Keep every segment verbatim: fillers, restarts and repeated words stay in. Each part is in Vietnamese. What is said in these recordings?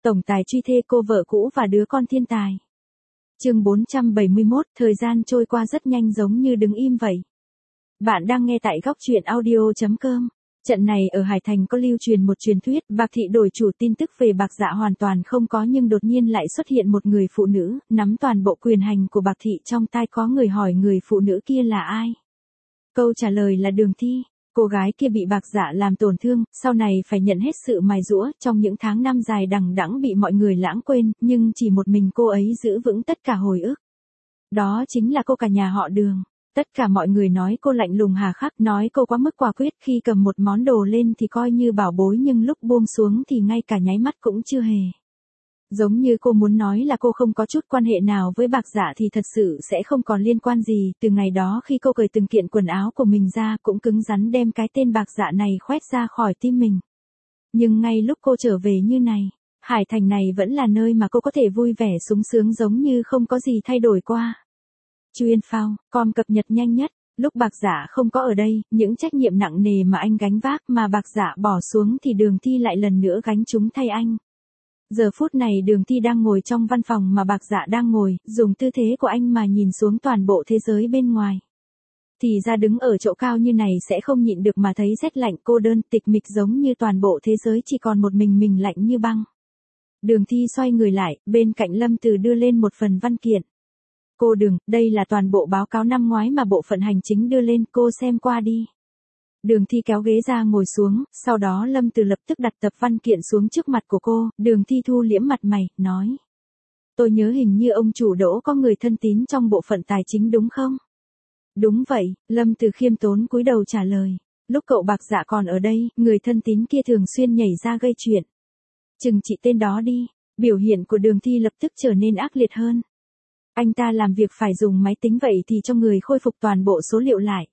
Tổng tài truy thê cô vợ cũ và đứa con thiên tài. Chương bốn trăm bảy mươi mốt, thời gian trôi qua rất nhanh giống như đứng im vậy. Bạn đang nghe tại góc truyện audio chấm com. Trận này ở Hải Thành có lưu truyền một truyền thuyết, Bạc Thị đổi chủ. Tin tức về Bạc Dạ hoàn toàn không có, nhưng đột nhiên lại xuất hiện một người phụ nữ, nắm toàn bộ quyền hành của Bạc Thị trong tay. Có người hỏi người phụ nữ kia là ai? Câu trả lời là Đường Thi. Cô gái kia bị Bạc Dạ làm tổn thương, sau này phải nhận hết sự mài giũa, trong những tháng năm dài đằng đẵng bị mọi người lãng quên, nhưng chỉ một mình cô ấy giữ vững tất cả hồi ức. Đó chính là cô cả nhà họ Đường. Tất cả mọi người nói cô lạnh lùng hà khắc, nói cô quá mức quả quyết, khi cầm một món đồ lên thì coi như bảo bối nhưng lúc buông xuống thì ngay cả nháy mắt cũng chưa hề. Giống như cô muốn nói là cô không có chút quan hệ nào với Bạc Dạ thì thật sự sẽ không còn liên quan gì. Từ ngày đó khi cô cởi từng kiện quần áo của mình ra, cũng cứng rắn đem cái tên Bạc Dạ này khoét ra khỏi tim mình. Nhưng ngay lúc cô trở về như này, Hải Thành này vẫn là nơi mà cô có thể vui vẻ sung sướng giống như không có gì thay đổi qua. Chuyên phao, com cập nhật nhanh nhất. Lúc Bạc Dạ không có ở đây, những trách nhiệm nặng nề mà anh gánh vác mà Bạc Dạ bỏ xuống thì Đường Thi lại lần nữa gánh chúng thay anh. Giờ phút này Đường Thi đang ngồi trong văn phòng mà Bạc Dạ đang ngồi, dùng tư thế của anh mà nhìn xuống toàn bộ thế giới bên ngoài. Thì ra đứng ở chỗ cao như này sẽ không nhịn được mà thấy rét lạnh, cô đơn, tịch mịch, giống như toàn bộ thế giới chỉ còn một mình mình lạnh như băng. Đường Thi xoay người lại, bên cạnh Lâm Từ đưa lên một phần văn kiện. Cô Đường, đây là toàn bộ báo cáo năm ngoái mà bộ phận hành chính đưa lên, cô xem qua đi. Đường Thi kéo ghế ra ngồi xuống, sau đó Lâm Từ lập tức đặt tập văn kiện xuống trước mặt của cô. Đường Thi thu liễm mặt mày, nói. Tôi nhớ hình như ông chủ Đỗ có người thân tín trong bộ phận tài chính đúng không? Đúng vậy, Lâm Từ khiêm tốn cúi đầu trả lời. Lúc cậu Bạc Dạ còn ở đây, người thân tín kia thường xuyên nhảy ra gây chuyện. Chừng trị tên đó đi. Biểu hiện của Đường Thi lập tức trở nên ác liệt hơn. Anh ta làm việc phải dùng máy tính, vậy thì cho người khôi phục toàn bộ số liệu lại.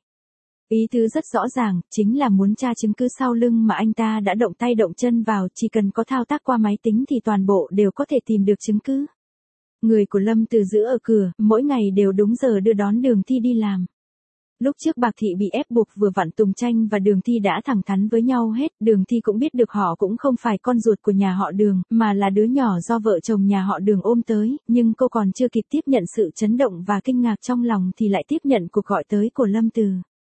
Ý tứ rất rõ ràng, chính là muốn tra chứng cứ sau lưng mà anh ta đã động tay động chân vào, chỉ cần có thao tác qua máy tính thì toàn bộ đều có thể tìm được chứng cứ. Người của Lâm Từ giữ ở cửa, mỗi ngày đều đúng giờ đưa đón Đường Thi đi làm. Lúc trước Bạc Thị bị ép buộc, vừa vặn Tùng Tranh và Đường Thi đã thẳng thắn với nhau hết. Đường Thi cũng biết được họ cũng không phải con ruột của nhà họ Đường, mà là đứa nhỏ do vợ chồng nhà họ Đường ôm tới, nhưng cô còn chưa kịp tiếp nhận sự chấn động và kinh ngạc trong lòng thì lại tiếp nhận cuộc gọi tới của Lâm Từ.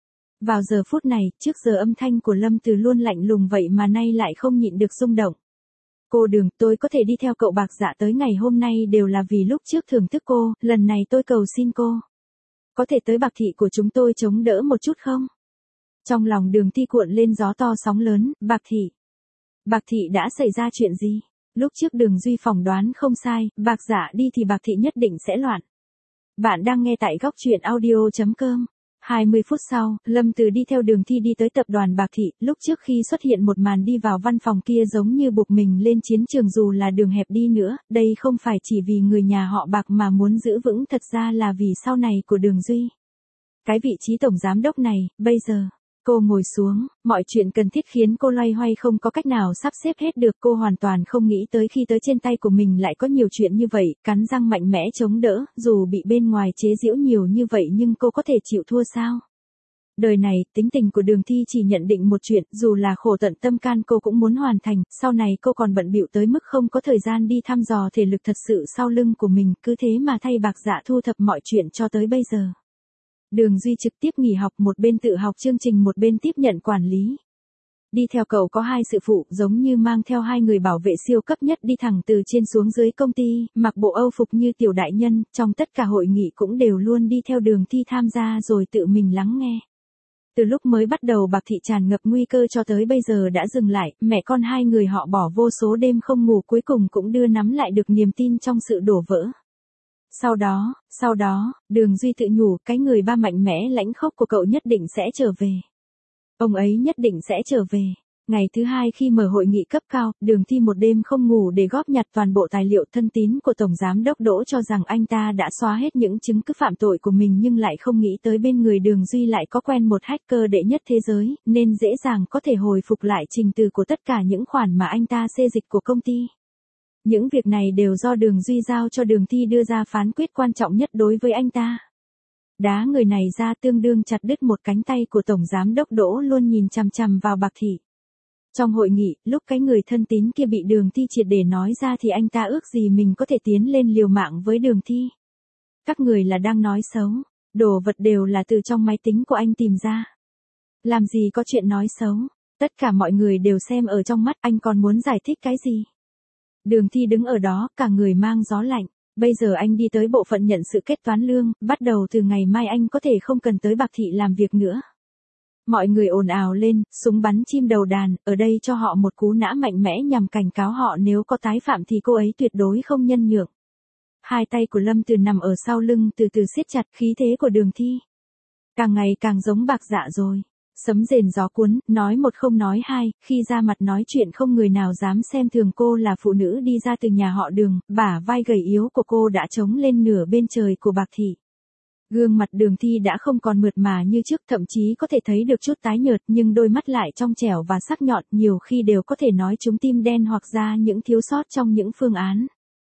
Vào giờ phút này, trước giờ âm thanh của Lâm Từ luôn lạnh lùng vậy mà nay lại không nhịn được rung động. Cô Đường, tôi có thể đi theo cậu Bạc Dạ tới ngày hôm nay đều là vì lúc trước thưởng thức cô, lần này tôi cầu xin cô. Có thể tới Bạc Thị của chúng tôi chống đỡ một chút không? Trong lòng Đường Thi cuộn lên gió to sóng lớn. Bạc Thị. Bạc Thị đã xảy ra chuyện gì? Lúc trước Đường Duy phỏng đoán không sai, Bạc Dạ đi thì Bạc Thị nhất định sẽ loạn. Bạn đang nghe tại góc truyện audio chấm com. hai mươi phút sau, Lâm Từ đi theo Đường Thi đi tới tập đoàn Bạc Thị. Lúc trước khi xuất hiện một màn đi vào văn phòng kia giống như buộc mình lên chiến trường, dù là đường hẹp đi nữa, đây không phải chỉ vì người nhà họ Bạc mà muốn giữ vững, thật ra là vì sau này của Đường Duy. Cái vị trí tổng giám đốc này, bây giờ, cô ngồi xuống, mọi chuyện cần thiết khiến cô loay hoay không có cách nào sắp xếp hết được. Cô hoàn toàn không nghĩ tới khi tới trên tay của mình lại có nhiều chuyện như vậy, cắn răng mạnh mẽ chống đỡ, dù bị bên ngoài chế giễu nhiều như vậy nhưng cô có thể chịu thua sao? Đời này, tính tình của Đường Thi chỉ nhận định một chuyện, dù là khổ tận tâm can cô cũng muốn hoàn thành, sau này cô còn bận bịu tới mức không có thời gian đi thăm dò thể lực thật sự sau lưng của mình, cứ thế mà thay Bạc Dạ thu thập mọi chuyện cho tới bây giờ. Đường Duy trực tiếp nghỉ học, một bên tự học chương trình một bên tiếp nhận quản lý. Đi theo cậu có hai sự phụ, giống như mang theo hai người bảo vệ siêu cấp nhất đi thẳng từ trên xuống dưới công ty, mặc bộ âu phục như tiểu đại nhân, trong tất cả hội nghị cũng đều luôn đi theo Đường Thi tham gia rồi tự mình lắng nghe. Từ lúc mới bắt đầu Bạc Thị tràn ngập nguy cơ cho tới bây giờ đã dừng lại, mẹ con hai người họ bỏ vô số đêm không ngủ, cuối cùng cũng đưa nắm lại được niềm tin trong sự đổ vỡ. Sau đó, sau đó, Đường Duy tự nhủ, cái người ba mạnh mẽ lãnh khốc của cậu nhất định sẽ trở về. Ông ấy nhất định sẽ trở về. Ngày thứ hai khi mở hội nghị cấp cao, Đường Thi một đêm không ngủ để góp nhặt toàn bộ tài liệu thân tín của Tổng Giám đốc Đỗ, cho rằng anh ta đã xóa hết những chứng cứ phạm tội của mình, nhưng lại không nghĩ tới bên người Đường Duy lại có quen một hacker đệ nhất thế giới, nên dễ dàng có thể hồi phục lại trình từ của tất cả những khoản mà anh ta xê dịch của công ty. Những việc này đều do Đường Duy giao cho Đường Thi đưa ra phán quyết quan trọng nhất đối với anh ta. Đá người này ra tương đương chặt đứt một cánh tay của Tổng Giám đốc Đỗ luôn nhìn chằm chằm vào Bạc Thị. Trong hội nghị, lúc cái người thân tín kia bị Đường Thi triệt để nói ra thì anh ta ước gì mình có thể tiến lên liều mạng với Đường Thi. Các người là đang nói xấu, đồ vật đều là từ trong máy tính của anh tìm ra. Làm gì có chuyện nói xấu, tất cả mọi người đều xem ở trong mắt, anh còn muốn giải thích cái gì? Đường Thi đứng ở đó, cả người mang gió lạnh. Bây giờ anh đi tới bộ phận nhận sự kết toán lương, bắt đầu từ ngày mai anh có thể không cần tới Bạc Thị làm việc nữa. Mọi người ồn ào lên, súng bắn chim đầu đàn, ở đây cho họ một cú nã mạnh mẽ nhằm cảnh cáo họ nếu có tái phạm thì cô ấy tuyệt đối không nhân nhượng. Hai tay của Lâm Từ nằm ở sau lưng từ từ siết chặt, khí thế của Đường Thi càng ngày càng giống Bạc Dạ rồi. Sấm rền gió cuốn, nói một không nói hai, khi ra mặt nói chuyện không người nào dám xem thường cô là phụ nữ đi ra từ nhà họ Đường, bả vai gầy yếu của cô đã trống lên nửa bên trời của Bạc Thị. Gương mặt Đường Thi đã không còn mượt mà như trước, thậm chí có thể thấy được chút tái nhợt, nhưng đôi mắt lại trong trẻo và sắc nhọn, nhiều khi đều có thể nói trúng tim đen hoặc ra những thiếu sót trong những phương án.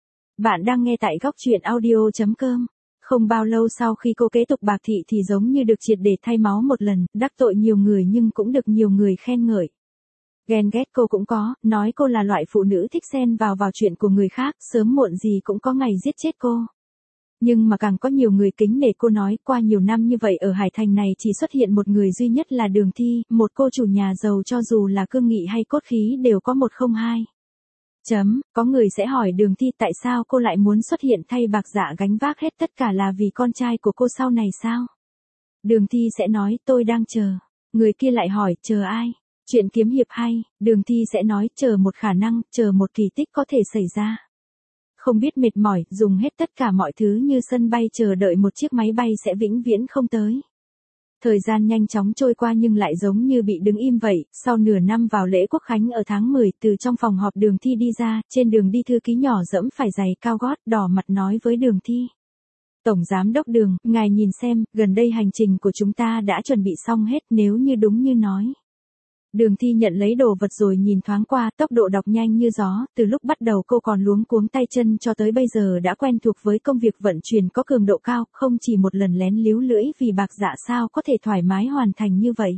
Bạn đang nghe tại góc truyện audio chấm com. Không bao lâu sau khi cô kế tục Bạc Thị thì giống như được triệt để thay máu một lần, đắc tội nhiều người nhưng cũng được nhiều người khen ngợi. Ghen ghét cô cũng có, nói cô là loại phụ nữ thích xen vào vào chuyện của người khác, sớm muộn gì cũng có ngày giết chết cô. Nhưng mà càng có nhiều người kính nể cô, nói qua nhiều năm như vậy ở Hải Thành này chỉ xuất hiện một người duy nhất là Đường Thi, một cô chủ nhà giàu cho dù là cương nghị hay cốt khí đều có một không hai. Chấm, có người sẽ hỏi Đường Thi tại sao cô lại muốn xuất hiện thay Bạc Dạ gánh vác hết tất cả, là vì con trai của cô sau này sao? Đường Thi sẽ nói tôi đang chờ. Người kia lại hỏi chờ ai? Chuyện kiếm hiệp hay? Đường Thi sẽ nói chờ một khả năng, chờ một kỳ tích có thể xảy ra. Không biết mệt mỏi, dùng hết tất cả mọi thứ như sân bay chờ đợi một chiếc máy bay sẽ vĩnh viễn không tới. Thời gian nhanh chóng trôi qua nhưng lại giống như bị đứng im vậy, sau nửa năm vào lễ Quốc Khánh ở tháng mười, từ trong phòng họp Đường Thi đi ra, trên đường đi thư ký nhỏ dẫm phải giày cao gót, đỏ mặt nói với Đường Thi. Tổng Giám đốc Đường, ngài nhìn xem, gần đây hành trình của chúng ta đã chuẩn bị xong hết, nếu như đúng như nói. Đường Thi nhận lấy đồ vật rồi nhìn thoáng qua, tốc độ đọc nhanh như gió, từ lúc bắt đầu cô còn luống cuống tay chân cho tới bây giờ đã quen thuộc với công việc vận chuyển có cường độ cao, không chỉ một lần lén líu lưỡi vì Bạc Dạ sao có thể thoải mái hoàn thành như vậy.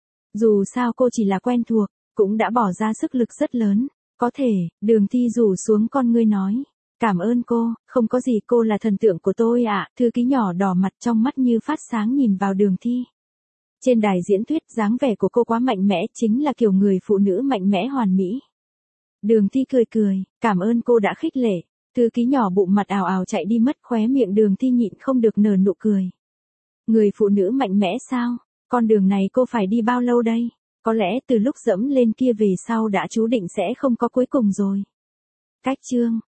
Dù sao cô chỉ là quen thuộc, cũng đã bỏ ra sức lực rất lớn, có thể, Đường Thi rủ xuống con ngươi nói. Cảm ơn cô, không có gì, cô là thần tượng của tôi ạ. Thư ký nhỏ đỏ mặt trong mắt như phát sáng nhìn vào Đường Thi. Trên đài diễn thuyết, dáng vẻ của cô quá mạnh mẽ, chính là kiểu người phụ nữ mạnh mẽ hoàn mỹ. Đường Thi cười cười, cảm ơn cô đã khích lệ. Thư ký nhỏ bụng mặt ào ào chạy đi mất, khóe miệng Đường Thi nhịn không được nở nụ cười. Người phụ nữ mạnh mẽ sao? Con đường này cô phải đi bao lâu đây? Có lẽ từ lúc dẫm lên kia về sau đã chú định sẽ không có cuối cùng rồi. Cách chương